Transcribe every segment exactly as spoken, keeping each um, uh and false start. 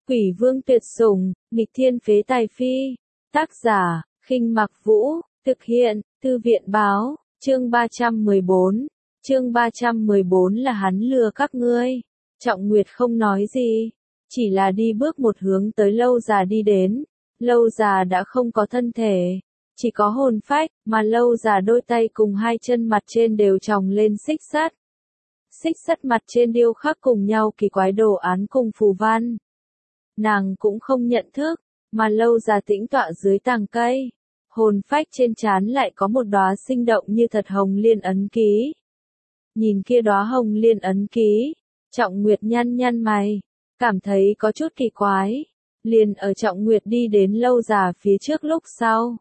Quỷ vương tuyệt sủng, nghịch thiên phế tài phi. Tác giả, Khinh Mặc Vũ, thực hiện, Thư viện báo, chương ba trăm mười bốn. Chương ba trăm mười bốn là hắn lừa các ngươi. Trọng Nguyệt không nói gì, chỉ là đi bước một hướng tới Lâu Già đi đến. Lâu Già đã không có thân thể, chỉ có hồn phách, mà Lâu Già đôi tay cùng hai chân mặt trên đều tròng lên xích sắt. Xích sắt mặt trên điêu khắc cùng nhau kỳ quái đồ án cùng phù văn. Nàng cũng không nhận thức, mà Lâu Già tĩnh tọa dưới tàng cây. Hồn phách trên trán lại có một đóa sinh động như thật hồng liên ấn ký. Nhìn kia đóa hồng liên ấn ký, Trọng Nguyệt nhăn nhăn mày, cảm thấy có chút kỳ quái. Liền ở Trọng Nguyệt đi đến Lâu Già phía trước lúc sau.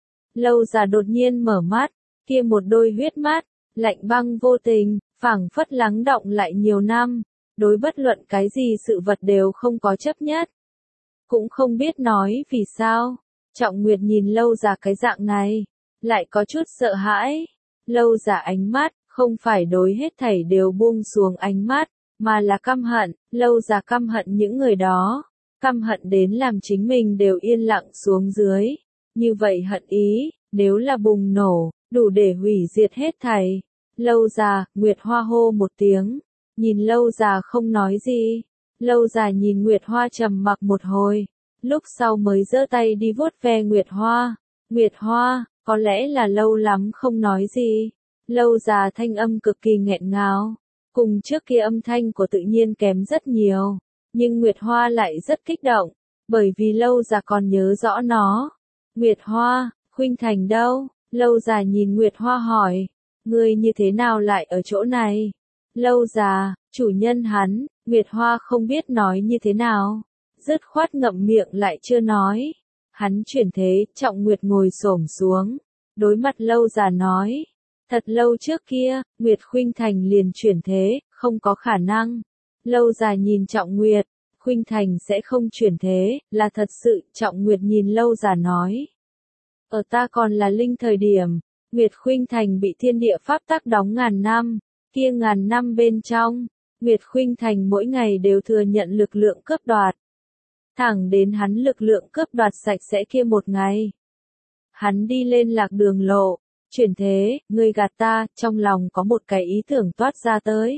Lâu Già đột nhiên mở mắt, kia một đôi huyết mắt, lạnh băng vô tình, phảng phất lắng đọng lại nhiều năm, đối bất luận cái gì sự vật đều không có chấp nhất. Cũng không biết nói vì sao, Trọng Nguyệt nhìn Lâu Già cái dạng này, lại có chút sợ hãi. Lâu Già ánh mắt, không phải đối hết thảy đều buông xuống ánh mắt, mà là căm hận. Lâu Già căm hận những người đó, căm hận đến làm chính mình đều yên lặng xuống dưới. Như vậy hận ý, nếu là bùng nổ, đủ để hủy diệt hết thảy. Lâu Già, Nguyệt Hoa hô một tiếng, nhìn Lâu Già không nói gì. Lâu Già nhìn Nguyệt Hoa trầm mặc một hồi, lúc sau mới giơ tay đi vuốt ve Nguyệt Hoa. Nguyệt Hoa, có lẽ là lâu lắm không nói gì. Lâu Già thanh âm cực kỳ nghẹn ngào, cùng trước kia âm thanh của tự nhiên kém rất nhiều, nhưng Nguyệt Hoa lại rất kích động, bởi vì Lâu Già còn nhớ rõ nó. Nguyệt Hoa, Khuynh Thành đâu? Lâu Già nhìn Nguyệt Hoa hỏi, ngươi như thế nào lại ở chỗ này? Lâu Già, chủ nhân hắn. Nguyệt Hoa không biết nói như thế nào, dứt khoát ngậm miệng lại chưa nói. Hắn chuyển thế. Trọng Nguyệt ngồi xổm xuống, đối mặt Lâu Già nói, thật lâu trước kia, Nguyệt Khuynh Thành liền chuyển thế, không có khả năng. Lâu Già nhìn Trọng Nguyệt, Khuynh Thành sẽ không chuyển thế, là thật sự. Trọng Nguyệt nhìn Lâu Già nói, ở ta còn là linh thời điểm, Nguyệt Khuynh Thành bị thiên địa pháp tắc đóng ngàn năm, kia ngàn năm bên trong, Nguyệt Khuynh Thành mỗi ngày đều thừa nhận lực lượng cướp đoạt. Thẳng đến hắn lực lượng cướp đoạt sạch sẽ kia một ngày. Hắn đi lên lạc đường lộ, chuyển thế, ngươi gạt ta, trong lòng có một cái ý tưởng toát ra tới.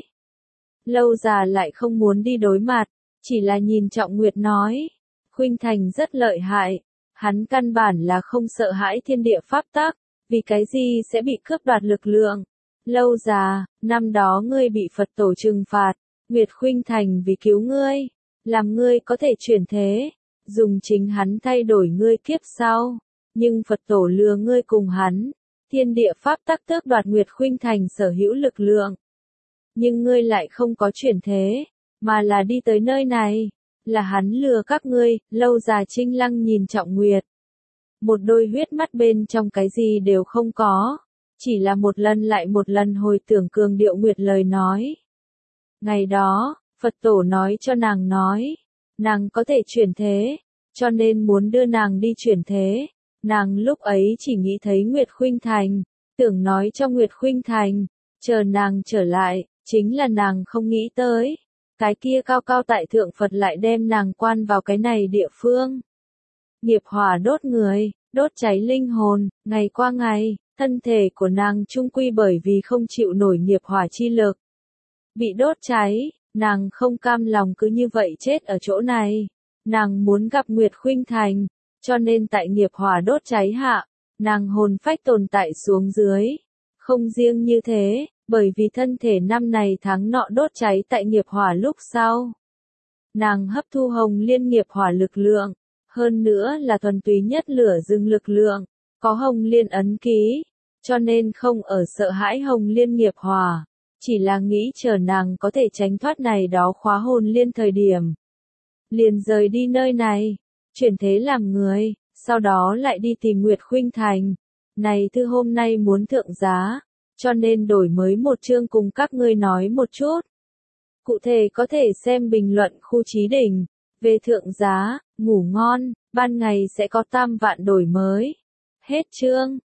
Lâu Già lại không muốn đi đối mặt, chỉ là nhìn Trọng Nguyệt nói, Khuynh Thành rất lợi hại, hắn căn bản là không sợ hãi thiên địa pháp tắc, vì cái gì sẽ bị cướp đoạt lực lượng. Lâu Già, năm đó ngươi bị Phật tổ trừng phạt, Nguyệt Khuynh Thành vì cứu ngươi, làm ngươi có thể chuyển thế, dùng chính hắn thay đổi ngươi kiếp sau, nhưng Phật tổ lừa ngươi cùng hắn, thiên địa pháp tắc tước đoạt Nguyệt Khuynh Thành sở hữu lực lượng. Nhưng ngươi lại không có chuyển thế, mà là đi tới nơi này, là hắn lừa các ngươi. Lâu Già trinh lăng nhìn Trọng Nguyệt, một đôi huyết mắt bên trong cái gì đều không có. Chỉ là một lần lại một lần hồi tưởng cường điệu Nguyệt lời nói. Ngày đó, Phật tổ nói cho nàng nói, nàng có thể chuyển thế, cho nên muốn đưa nàng đi chuyển thế. Nàng lúc ấy chỉ nghĩ thấy Nguyệt Khuynh Thành, tưởng nói cho Nguyệt Khuynh Thành, chờ nàng trở lại, chính là nàng không nghĩ tới. Cái kia cao cao tại thượng Phật lại đem nàng quan vào cái này địa phương. Nghiệp hỏa đốt người, đốt cháy linh hồn, ngày qua ngày. Thân thể của nàng chung quy bởi vì không chịu nổi nghiệp hỏa chi lực, bị đốt cháy. Nàng không cam lòng cứ như vậy chết ở chỗ này. Nàng muốn gặp Nguyệt Khuynh Thành, cho nên tại nghiệp hỏa đốt cháy hạ, nàng hồn phách tồn tại xuống dưới. Không riêng như thế, bởi vì thân thể năm này tháng nọ đốt cháy tại nghiệp hỏa lúc sau. Nàng hấp thu hồng liên nghiệp hỏa lực lượng, hơn nữa là thuần túy nhất lửa rừng lực lượng. Có hồng liên ấn ký, cho nên không ở sợ hãi hồng liên nghiệp hỏa, chỉ là nghĩ chờ nàng có thể tránh thoát này đó khóa hồn liên thời điểm. Liền rời đi nơi này, chuyển thế làm người, sau đó lại đi tìm Nguyệt Khuynh Thành. Này thư hôm nay muốn thượng giá, cho nên đổi mới một chương cùng các ngươi nói một chút. Cụ thể có thể xem bình luận khu Chí Đỉnh. Về thượng giá, ngủ ngon, ban ngày sẽ có tam vạn đổi mới. Hết chương.